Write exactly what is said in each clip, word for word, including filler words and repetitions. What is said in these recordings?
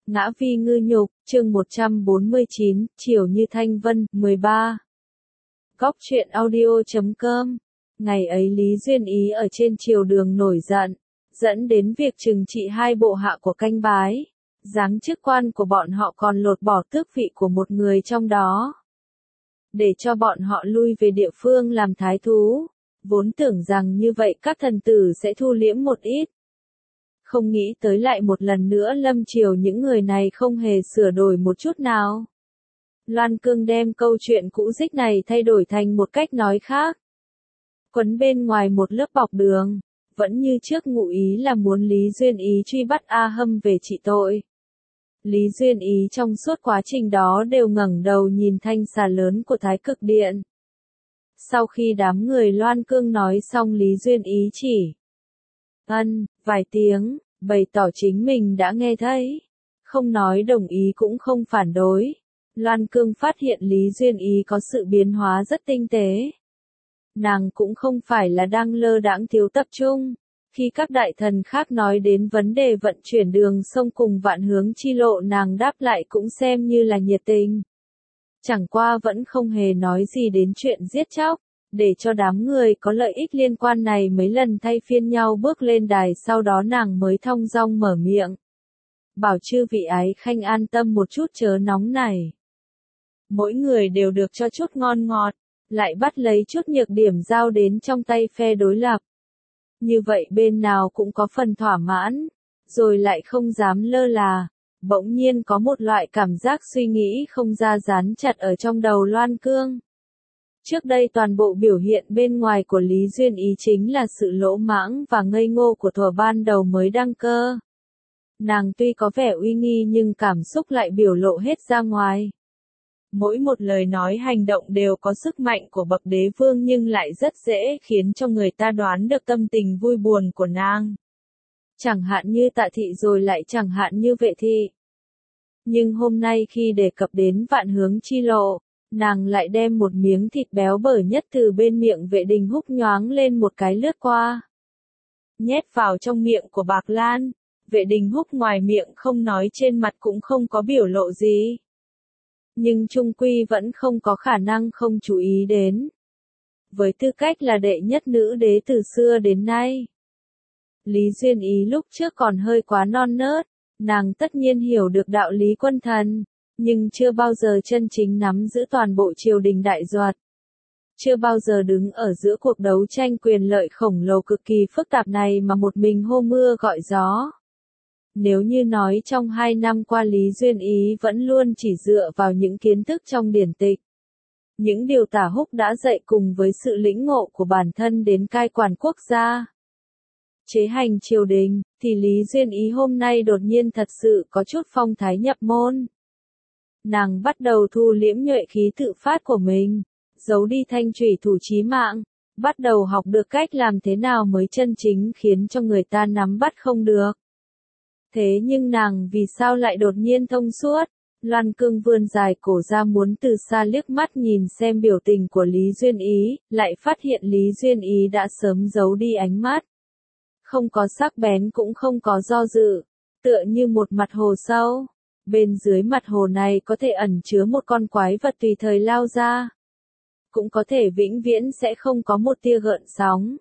Ngã vi ngư nhục, chương một trăm bốn mươi chín, chiều như thanh vân, mười ba. Góc truyện audio chấm com. Ngày ấy Lý Duyên Ý ở trên triều đường nổi giận, dẫn đến việc trừng trị hai bộ hạ của Canh Bái. Giáng chức quan của bọn họ còn lột bỏ tước vị của một người trong đó, để cho bọn họ lui về địa phương làm thái thú. Vốn tưởng rằng như vậy các thần tử sẽ thu liễm một ít. Không nghĩ tới lại một lần nữa lâm triều những người này không hề sửa đổi một chút nào. Loan Cương đem câu chuyện cũ dích này thay đổi thành một cách nói khác. Quấn bên ngoài một lớp bọc đường, vẫn như trước ngụ ý là muốn Lý Duyên Ý truy bắt A Hâm về trị tội. Lý Duyên Ý trong suốt quá trình đó đều ngẩng đầu nhìn thanh xà lớn của Thái Cực Điện. Sau khi đám người Loan Cương nói xong, Lý Duyên Ý chỉ ân vài tiếng, bày tỏ chính mình đã nghe thấy, không nói đồng ý cũng không phản đối. Loan Cương phát hiện Lý Duyên Ý có sự biến hóa rất tinh tế. Nàng cũng không phải là đang lơ đãng thiếu tập trung. Khi các đại thần khác nói đến vấn đề vận chuyển đường sông cùng vạn hướng chi lộ, nàng đáp lại cũng xem như là nhiệt tình. Chẳng qua vẫn không hề nói gì đến chuyện giết chóc, để cho đám người có lợi ích liên quan này mấy lần thay phiên nhau bước lên đài, sau đó nàng mới thong dong mở miệng. Bảo chư vị ái khanh an tâm một chút chớ nóng này. Mỗi người đều được cho chút ngon ngọt, lại bắt lấy chút nhược điểm giao đến trong tay phe đối lập. Như vậy bên nào cũng có phần thỏa mãn, rồi lại không dám lơ là. Bỗng nhiên có một loại cảm giác suy nghĩ không ra dán chặt ở trong đầu Loan Cương. Trước đây toàn bộ biểu hiện bên ngoài của Lý Duyên Ý chính là sự lỗ mãng và ngây ngô của thuở ban đầu mới đăng cơ. Nàng tuy có vẻ uy nghi nhưng cảm xúc lại biểu lộ hết ra ngoài. Mỗi một lời nói hành động đều có sức mạnh của bậc đế vương nhưng lại rất dễ khiến cho người ta đoán được tâm tình vui buồn của nàng. Chẳng hạn như Tạ Thị rồi lại chẳng hạn như Vệ Thị. Nhưng hôm nay khi đề cập đến vạn hướng chi lộ, nàng lại đem một miếng thịt béo bở nhất từ bên miệng Vệ Đình Húc nhoáng lên một cái lướt qua. Nhét vào trong miệng của Bạc Lan, Vệ Đình Húc ngoài miệng không nói, trên mặt cũng không có biểu lộ gì. Nhưng trung quy vẫn không có khả năng không chú ý đến. Với tư cách là đệ nhất nữ đế từ xưa đến nay, Lý Duyên Ý lúc trước còn hơi quá non nớt, nàng tất nhiên hiểu được đạo lý quân thần, nhưng chưa bao giờ chân chính nắm giữ toàn bộ triều đình đại doạt. Chưa bao giờ đứng ở giữa cuộc đấu tranh quyền lợi khổng lồ cực kỳ phức tạp này mà một mình hô mưa gọi gió. Nếu như nói trong hai năm qua Lý Duyên Ý vẫn luôn chỉ dựa vào những kiến thức trong điển tịch, những điều Tả Húc đã dạy cùng với sự lĩnh ngộ của bản thân đến cai quản quốc gia, chế hành triều đình, thì Lý Duyên Ý hôm nay đột nhiên thật sự có chút phong thái nhập môn. Nàng bắt đầu thu liễm nhuệ khí tự phát của mình, giấu đi thanh thủy thủ chí mạng, bắt đầu học được cách làm thế nào mới chân chính khiến cho người ta nắm bắt không được. Thế nhưng nàng vì sao lại đột nhiên thông suốt? Loan Cương vươn dài cổ ra muốn từ xa liếc mắt nhìn xem biểu tình của Lý Duyên Ý, lại phát hiện Lý Duyên Ý đã sớm giấu đi ánh mắt. Không có sắc bén cũng không có do dự, tựa như một mặt hồ sâu. Bên dưới mặt hồ này có thể ẩn chứa một con quái vật tùy thời lao ra, cũng có thể vĩnh viễn sẽ không có một tia gợn sóng.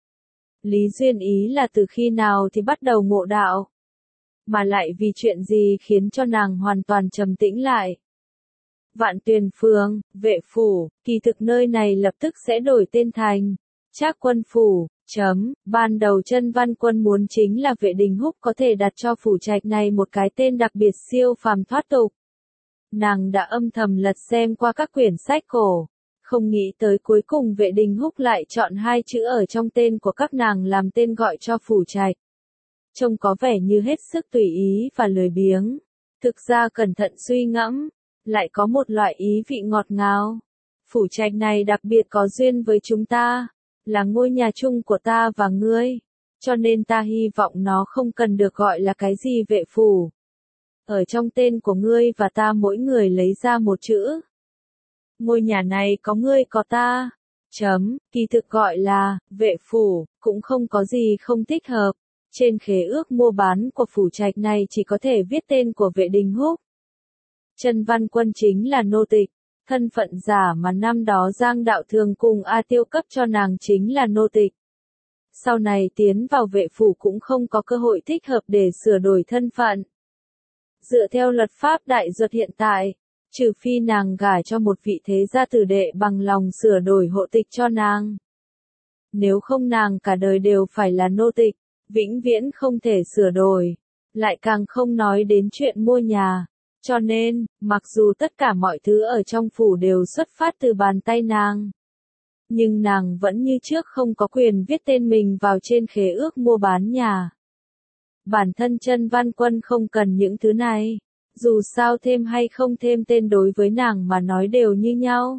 Lý Duyên Ý là từ khi nào thì bắt đầu ngộ đạo? Mà lại vì chuyện gì khiến cho nàng hoàn toàn trầm tĩnh lại? Vạn Tuyền Phường, Vệ Phủ, kỳ thực nơi này lập tức sẽ đổi tên thành Trác Quân Phủ. Chấm, ban đầu Chân Văn Quân muốn chính là Vệ Đình Húc có thể đặt cho phủ trạch này một cái tên đặc biệt siêu phàm thoát tục. Nàng đã âm thầm lật xem qua các quyển sách cổ, không nghĩ tới cuối cùng Vệ Đình Húc lại chọn hai chữ ở trong tên của các nàng làm tên gọi cho phủ trạch. Trông có vẻ như hết sức tùy ý và lười biếng. Thực ra cẩn thận suy ngẫm, lại có một loại ý vị ngọt ngào. Phủ trạch này đặc biệt có duyên với chúng ta, là ngôi nhà chung của ta và ngươi, cho nên ta hy vọng nó không cần được gọi là cái gì Vệ Phủ. Ở trong tên của ngươi và ta mỗi người lấy ra một chữ. Ngôi nhà này có ngươi có ta. Chấm, kỳ thực gọi là Vệ Phủ, cũng không có gì không thích hợp. Trên khế ước mua bán của phủ trạch này chỉ có thể viết tên của Vệ Đình Húc. Chân Văn Quân chính là nô tịch, thân phận giả mà năm đó Giang Đạo Thường cùng A Tiêu cấp cho nàng chính là nô tịch. Sau này tiến vào vệ phủ cũng không có cơ hội thích hợp để sửa đổi thân phận. Dựa theo luật pháp đại duật hiện tại, trừ phi nàng gả cho một vị thế gia tử đệ bằng lòng sửa đổi hộ tịch cho nàng. Nếu không nàng cả đời đều phải là nô tịch, vĩnh viễn không thể sửa đổi, lại càng không nói đến chuyện mua nhà. Cho nên, mặc dù tất cả mọi thứ ở trong phủ đều xuất phát từ bàn tay nàng, nhưng nàng vẫn như trước không có quyền viết tên mình vào trên khế ước mua bán nhà. Bản thân Chân Văn Quân không cần những thứ này, dù sao thêm hay không thêm tên đối với nàng mà nói đều như nhau.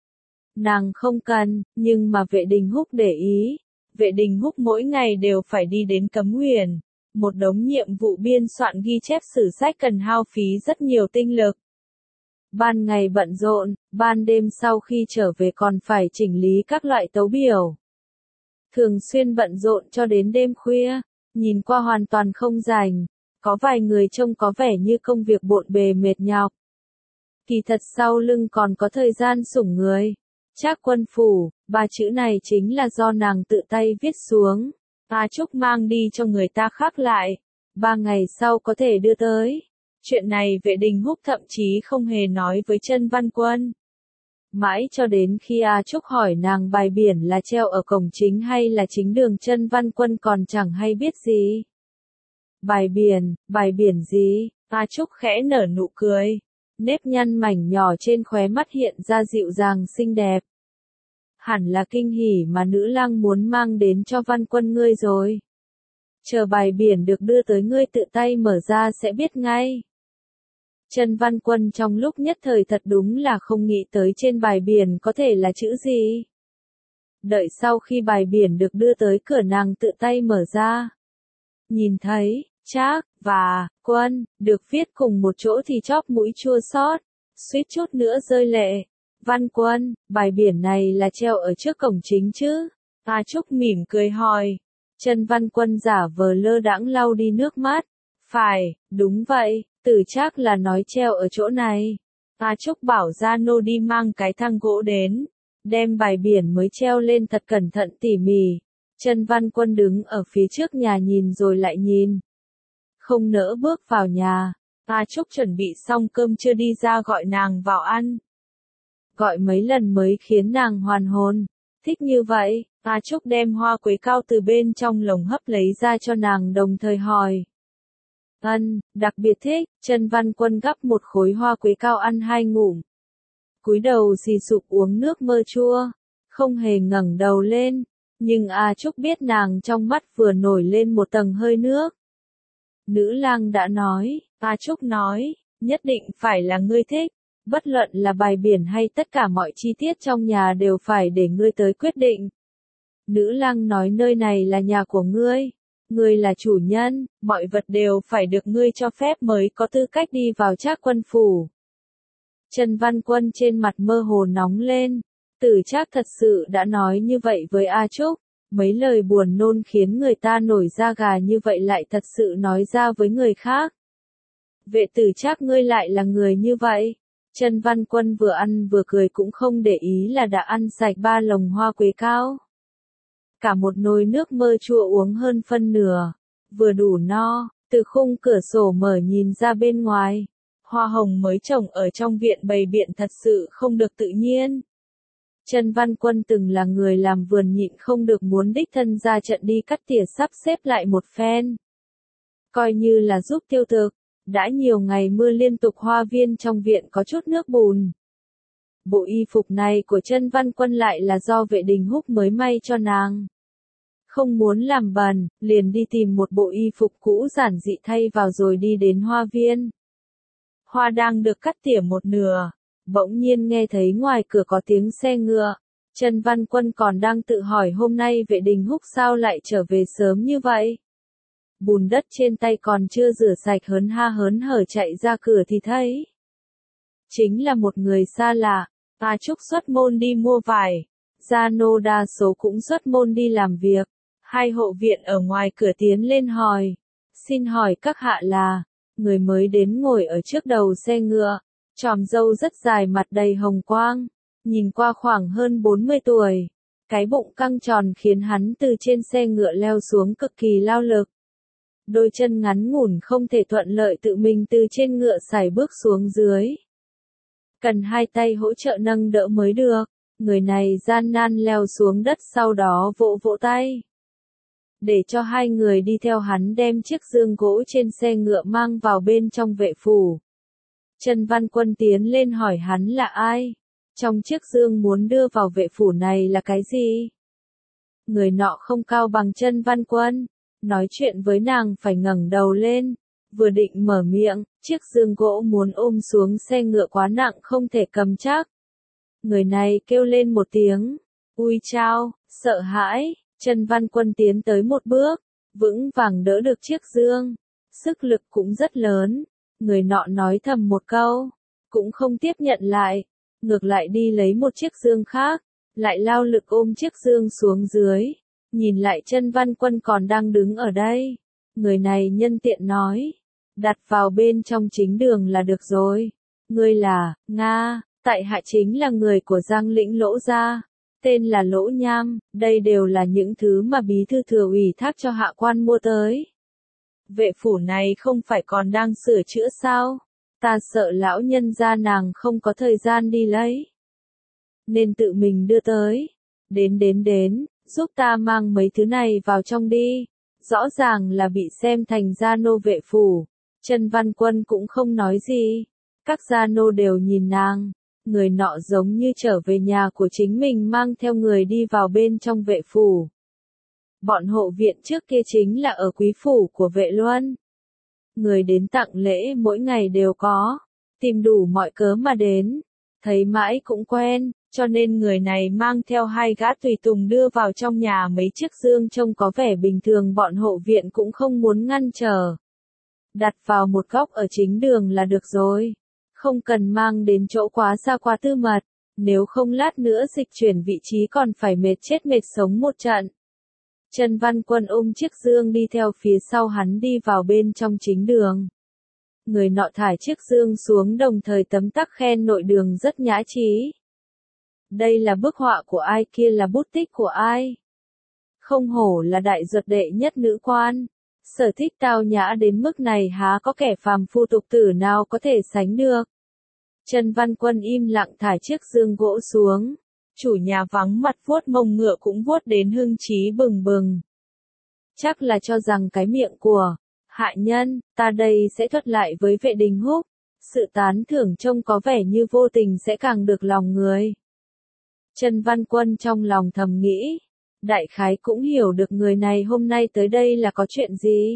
Nàng không cần, nhưng mà Vệ Đình Húc để ý. Vệ Đình Húc mỗi ngày đều phải đi đến Cấm Huyền, một đống nhiệm vụ biên soạn ghi chép sử sách cần hao phí rất nhiều tinh lực. Ban ngày bận rộn, ban đêm sau khi trở về còn phải chỉnh lý các loại tấu biểu. Thường xuyên bận rộn cho đến đêm khuya, nhìn qua hoàn toàn không rảnh, có vài người trông có vẻ như công việc bộn bề mệt nhọc. Kỳ thật sau lưng còn có thời gian sủng người. Trác Quân phủ, ba chữ này chính là do nàng tự tay viết xuống. A Trúc mang đi cho người ta khắc lại, ba ngày sau có thể đưa tới. Chuyện này Vệ Đình Húc thậm chí không hề nói với Chân Văn Quân. Mãi cho đến khi A Trúc hỏi nàng bài biển là treo ở cổng chính hay là chính đường, Chân Văn Quân còn chẳng hay biết gì. Bài biển, bài biển gì? A Trúc khẽ nở nụ cười. Nếp nhăn mảnh nhỏ trên khóe mắt hiện ra dịu dàng xinh đẹp. Hẳn là kinh hỉ mà nữ lang muốn mang đến cho Văn Quân ngươi rồi. Chờ bài biển được đưa tới ngươi tự tay mở ra sẽ biết ngay. Chân Văn Quân trong lúc nhất thời thật đúng là không nghĩ tới trên bài biển có thể là chữ gì. Đợi sau khi bài biển được đưa tới cửa nàng tự tay mở ra. Nhìn thấy, Trác, và, Quân, được viết cùng một chỗ thì chóp mũi chua xót, suýt chút nữa rơi lệ. Văn Quân, bài biển này là treo ở trước cổng chính chứ? A Trúc mỉm cười hỏi. Chân Văn Quân giả vờ lơ đãng lau đi nước mắt. Phải, đúng vậy, Tử Trác là nói treo ở chỗ này. A Trúc bảo Gia Nô đi mang cái thang gỗ đến, đem bài biển mới treo lên thật cẩn thận tỉ mỉ. Chân Văn Quân đứng ở phía trước nhà nhìn rồi lại nhìn. Không nỡ bước vào nhà. A Trúc chuẩn bị xong cơm chưa đi ra gọi nàng vào ăn. Gọi mấy lần mới khiến nàng hoàn hồn. Thích như vậy, A Trúc đem hoa quế cao từ bên trong lồng hấp lấy ra cho nàng đồng thời hỏi. Ân, đặc biệt thích. Chân Văn Quân gắp một khối hoa quế cao ăn hai ngụm. Cúi đầu xì sụp uống nước mơ chua. Không hề ngẩng đầu lên. Nhưng A Trúc biết nàng trong mắt vừa nổi lên một tầng hơi nước. Nữ lang đã nói, A Trúc nói, nhất định phải là ngươi thích. Bất luận là bài biển hay tất cả mọi chi tiết trong nhà đều phải để ngươi tới quyết định. Nữ lang nói nơi này là nhà của ngươi. Ngươi là chủ nhân, mọi vật đều phải được ngươi cho phép mới có tư cách đi vào Trác Quân phủ. Chân Văn Quân trên mặt mơ hồ nóng lên. Tử Trác thật sự đã nói như vậy với A Trúc. Mấy lời buồn nôn khiến người ta nổi da gà như vậy lại thật sự nói ra với người khác. Vệ Tử Trác ngươi lại là người như vậy. Chân Văn Quân vừa ăn vừa cười cũng không để ý là đã ăn sạch ba lồng hoa quế cao. Cả một nồi nước mơ chua uống hơn phân nửa. Vừa đủ no, từ khung cửa sổ mở nhìn ra bên ngoài. Hoa hồng mới trồng ở trong viện bày biện thật sự không được tự nhiên. Chân Văn Quân từng là người làm vườn nhịn không được muốn đích thân ra trận đi cắt tỉa sắp xếp lại một phen. Coi như là giúp tiêu thực. Đã nhiều ngày mưa liên tục hoa viên trong viện có chút nước bùn. Bộ y phục này của Chân Văn Quân lại là do Vệ Đình Húc mới may cho nàng. Không muốn làm bẩn, liền đi tìm một bộ y phục cũ giản dị thay vào rồi đi đến hoa viên. Hoa đang được cắt tỉa một nửa, bỗng nhiên nghe thấy ngoài cửa có tiếng xe ngựa. Chân Văn Quân còn đang tự hỏi hôm nay Vệ Đình Húc sao lại trở về sớm như vậy. Bùn đất trên tay còn chưa rửa sạch hớn ha hớn hở chạy ra cửa thì thấy. Chính là một người xa lạ. A Trúc xuất môn đi mua vải. Gia Nô đa số cũng xuất môn đi làm việc. Hai hộ viện ở ngoài cửa tiến lên hỏi. Xin hỏi các hạ là, người mới đến ngồi ở trước đầu xe ngựa, chòm râu rất dài mặt đầy hồng quang, nhìn qua khoảng hơn bốn mươi tuổi. Cái bụng căng tròn khiến hắn từ trên xe ngựa leo xuống cực kỳ lao lực. Đôi chân ngắn ngủn không thể thuận lợi tự mình từ trên ngựa sải bước xuống dưới. Cần hai tay hỗ trợ nâng đỡ mới được. Người này gian nan leo xuống đất sau đó vỗ vỗ tay. Để cho hai người đi theo hắn đem chiếc dương gỗ trên xe ngựa mang vào bên trong vệ phủ. Trần Văn Quân tiến lên hỏi hắn là ai? Trong chiếc dương muốn đưa vào vệ phủ này là cái gì? Người nọ không cao bằng Trần Văn Quân. Nói chuyện với nàng phải ngẩng đầu lên. Vừa định mở miệng, chiếc dương gỗ muốn ôm xuống xe ngựa quá nặng không thể cầm chắc. Người này kêu lên một tiếng. Ui chao, sợ hãi. Trần Văn Quân tiến tới một bước, vững vàng đỡ được chiếc dương. Sức lực cũng rất lớn. Người nọ nói thầm một câu, cũng không tiếp nhận lại. Ngược lại đi lấy một chiếc dương khác, lại lao lực ôm chiếc dương xuống dưới. Nhìn lại Trần Văn Quân còn đang đứng ở đây. Người này nhân tiện nói, đặt vào bên trong chính đường là được rồi. Ngươi là, Nga, tại hạ chính là người của Giang Lĩnh Lỗ gia. Tên là Lỗ Nham, đây đều là những thứ mà bí thư thừa ủy thác cho hạ quan mua tới. Vệ phủ này không phải còn đang sửa chữa sao? Ta sợ lão nhân gia nàng không có thời gian đi lấy. Nên tự mình đưa tới. Đến đến đến, giúp ta mang mấy thứ này vào trong đi. Rõ ràng là bị xem thành gia nô vệ phủ. Trần Văn Quân cũng không nói gì. Các gia nô đều nhìn nàng. Người nọ giống như trở về nhà của chính mình mang theo người đi vào bên trong vệ phủ. Bọn hộ viện trước kia chính là ở quý phủ của vệ luân. Người đến tặng lễ mỗi ngày đều có, tìm đủ mọi cớ mà đến, thấy mãi cũng quen, cho nên người này mang theo hai gã tùy tùng đưa vào trong nhà mấy chiếc dương trông có vẻ bình thường bọn hộ viện cũng không muốn ngăn trở. Đặt vào một góc ở chính đường là được rồi. Không cần mang đến chỗ quá xa quá tư mật, nếu không lát nữa dịch chuyển vị trí còn phải mệt chết mệt sống một trận. Trần Văn Quân ôm chiếc dương đi theo phía sau hắn đi vào bên trong chính đường. Người nọ thải chiếc dương xuống đồng thời tấm tắc khen nội đường rất nhã trí. Đây là bức họa của ai, kia là bút tích của ai? Không hổ là đại duật đệ nhất nữ quan. Sở thích tao nhã đến mức này há có kẻ phàm phu tục tử nào có thể sánh được. Trần Văn Quân im lặng thải chiếc dương gỗ xuống. Chủ nhà vắng mặt vuốt mông ngựa cũng vuốt đến hưng trí bừng bừng. Chắc là cho rằng cái miệng của hạ nhân, ta đây sẽ thuật lại với vệ đình húc. Sự tán thưởng trông có vẻ như vô tình sẽ càng được lòng người. Trần Văn Quân trong lòng thầm nghĩ. Đại khái cũng hiểu được người này hôm nay tới đây là có chuyện gì.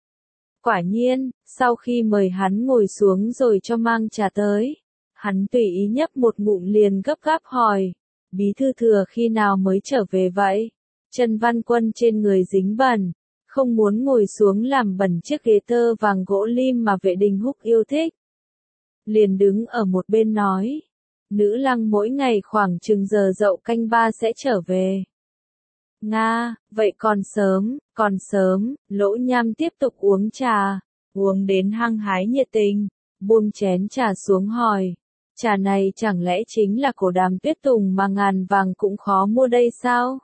Quả nhiên, sau khi mời hắn ngồi xuống rồi cho mang trà tới, hắn tùy ý nhấp một ngụm liền gấp gáp hỏi, bí thư thừa khi nào mới trở về vậy? Trần Văn Quân trên người dính bẩn, không muốn ngồi xuống làm bẩn chiếc ghế tơ vàng gỗ lim mà vệ đình húc yêu thích. Liền đứng ở một bên nói, nữ lăng mỗi ngày khoảng chừng giờ dậu canh ba sẽ trở về. Nga, vậy còn sớm, còn sớm, Lỗ Nham tiếp tục uống trà, uống đến hăng hái nhiệt tình, buông chén trà xuống hỏi, trà này chẳng lẽ chính là cổ đàm tuyết tùng mà ngàn vàng cũng khó mua đây sao?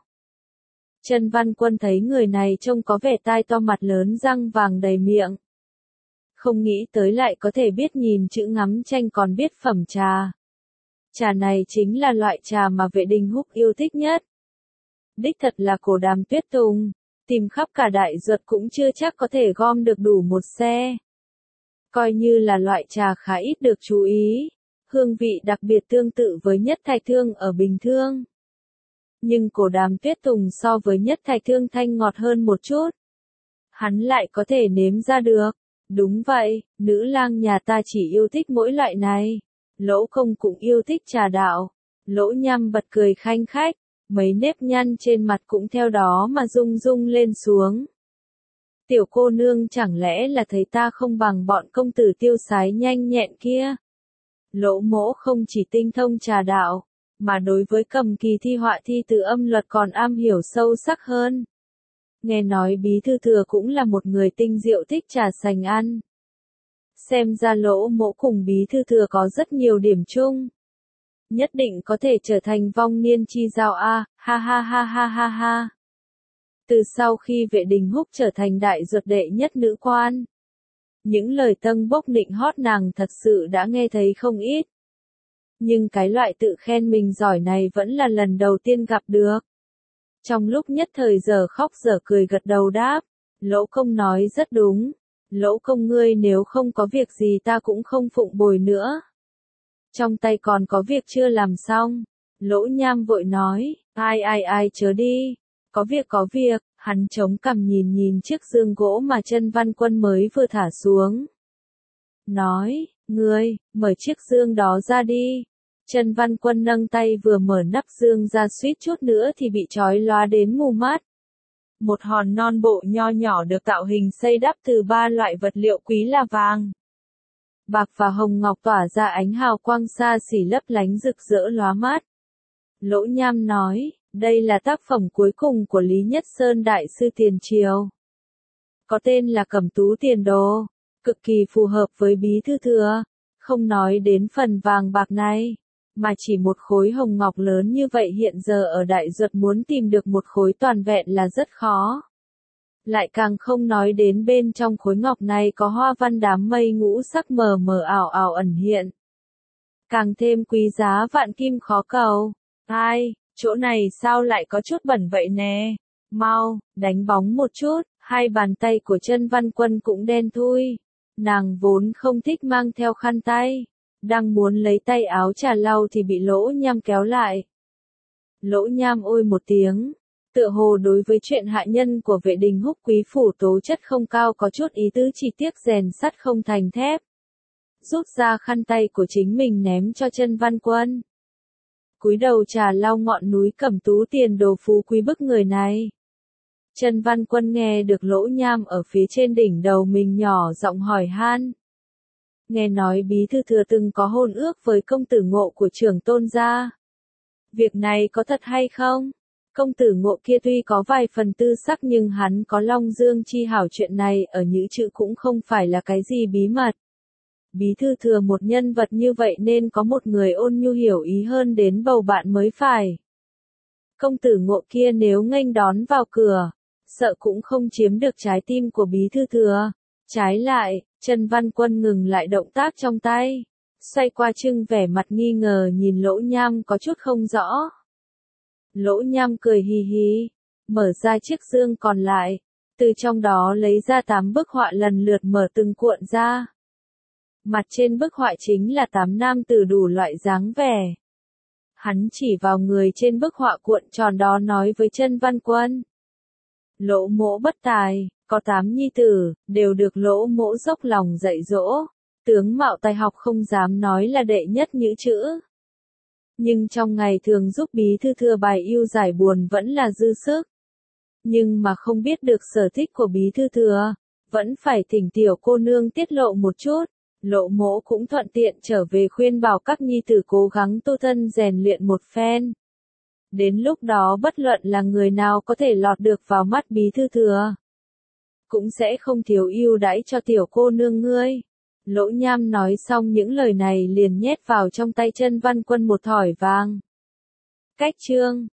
Trần Văn Quân thấy người này trông có vẻ tai to mặt lớn răng vàng đầy miệng. Không nghĩ tới lại có thể biết nhìn chữ ngắm tranh còn biết phẩm trà. Trà này chính là loại trà mà vệ đình húc yêu thích nhất. Đích thật là cổ đàm tuyết tùng, tìm khắp cả đại duật cũng chưa chắc có thể gom được đủ một xe. Coi như là loại trà khá ít được chú ý, hương vị đặc biệt tương tự với nhất thạch thương ở Bình Thương. Nhưng cổ đàm tuyết tùng so với nhất thạch thương thanh ngọt hơn một chút. Hắn lại có thể nếm ra được. Đúng vậy, nữ lang nhà ta chỉ yêu thích mỗi loại này. Lỗ công cũng yêu thích trà đạo. Lỗ Nham bật cười khanh khách. Mấy nếp nhăn trên mặt cũng theo đó mà rung rung lên xuống. Tiểu cô nương chẳng lẽ là thấy ta không bằng bọn công tử tiêu sái nhanh nhẹn kia. Lỗ mỗ không chỉ tinh thông trà đạo, mà đối với cầm kỳ thi họa thi từ âm luật còn am hiểu sâu sắc hơn. Nghe nói bí thư thừa cũng là một người tinh diệu thích trà sành ăn. Xem ra Lỗ Mỗ cùng bí thư thừa có rất nhiều điểm chung. Nhất định có thể trở thành vong niên chi giao a, ha ha ha ha ha ha. Từ sau khi Vệ Đình Húc trở thành đại ruột đệ nhất nữ quan, những lời tâng bốc nịnh hót nàng thật sự đã nghe thấy không ít. Nhưng cái loại tự khen mình giỏi này vẫn là lần đầu tiên gặp được. Trong lúc nhất thời giờ khóc giờ cười gật đầu đáp, Lỗ công nói rất đúng. Lỗ công ngươi nếu không có việc gì ta cũng không phụng bồi nữa. Trong tay còn có việc chưa làm xong. Lỗ Nham vội nói, ai ai ai chớ đi. Có việc có việc, hắn chống cằm nhìn nhìn chiếc giường gỗ mà Chân Văn Quân mới vừa thả xuống. Nói, ngươi, mở chiếc giường đó ra đi. Chân Văn Quân nâng tay vừa mở nắp giường ra suýt chút nữa thì bị chói lóa đến mù mắt. Một hòn non bộ nho nhỏ được tạo hình xây đắp từ ba loại vật liệu quý là vàng, bạc và hồng ngọc tỏa ra ánh hào quang xa xỉ lấp lánh rực rỡ lóa mắt. Lỗ Nham nói, đây là tác phẩm cuối cùng của Lý Nhất Sơn Đại sư tiền triều. Có tên là Cẩm Tú Tiền Đồ, cực kỳ phù hợp với bí thư thừa, không nói đến phần vàng bạc này. Mà chỉ một khối hồng ngọc lớn như vậy hiện giờ ở Đại Duật muốn tìm được một khối toàn vẹn là rất khó. Lại càng không nói đến bên trong khối ngọc này có hoa văn đám mây ngũ sắc mờ mờ ảo ảo ẩn hiện. Càng thêm quý giá vạn kim khó cầu. Ai, chỗ này sao lại có chút bẩn vậy nè? Mau, đánh bóng một chút, hai bàn tay của Chân Văn Quân cũng đen thui. Nàng vốn không thích mang theo khăn tay. Đang muốn lấy tay áo trà lau thì bị Lỗ Nham kéo lại. Lỗ Nham ôi một tiếng, tựa hồ đối với chuyện hạ nhân của Vệ Đình Húc quý phủ tố chất không cao có chút ý tứ chỉ tiếc rèn sắt không thành thép. Rút ra khăn tay của chính mình ném cho Chân Văn Quân. Cúi đầu trà lau ngọn núi Cẩm Tú Tiền Đồ phú quý bức người này. Chân Văn Quân nghe được Lỗ Nham ở phía trên đỉnh đầu mình nhỏ giọng hỏi han. Nghe nói bí thư thừa từng có hôn ước với công tử Ngộ của Trưởng Tôn gia. Việc này có thật hay không? Công tử Ngộ kia tuy có vài phần tư sắc nhưng hắn có Long Dương chi hảo, chuyện này ở Nhữ Chữ cũng không phải là cái gì bí mật. Bí thư thừa một nhân vật như vậy nên có một người ôn nhu hiểu ý hơn đến bầu bạn mới phải. Công tử Ngộ kia nếu nghênh đón vào cửa, sợ cũng không chiếm được trái tim của bí thư thừa. Trái lại, Chân Văn Quân ngừng lại động tác trong tay, xoay qua trưng vẻ mặt nghi ngờ nhìn Lỗ Nham có chút không rõ. Lỗ Nham cười hì hì, mở ra chiếc dương còn lại, từ trong đó lấy ra tám bức họa lần lượt mở từng cuộn ra. Mặt trên bức họa chính là tám nam tử đủ loại dáng vẻ. Hắn chỉ vào người trên bức họa cuộn tròn đó nói với Chân Văn Quân. Lỗ Mỗ bất tài, có tám nhi tử, đều được Lỗ Mỗ dốc lòng dạy dỗ. Tướng mạo tài học không dám nói là đệ nhất Nhữ Chữ. Nhưng trong ngày thường giúp bí thư thừa bài ưu giải buồn vẫn là dư sức. Nhưng mà không biết được sở thích của bí thư thừa, vẫn phải thỉnh tiểu cô nương tiết lộ một chút. Lỗ Mỗ cũng thuận tiện trở về khuyên bảo các nhi tử cố gắng tu thân rèn luyện một phen. Đến lúc đó bất luận là người nào có thể lọt được vào mắt bí thư thừa, cũng sẽ không thiếu ưu đãi cho tiểu cô nương ngươi. Lỗ Nham nói xong những lời này liền nhét vào trong tay Chân Văn Quân một thỏi vàng. Cách chương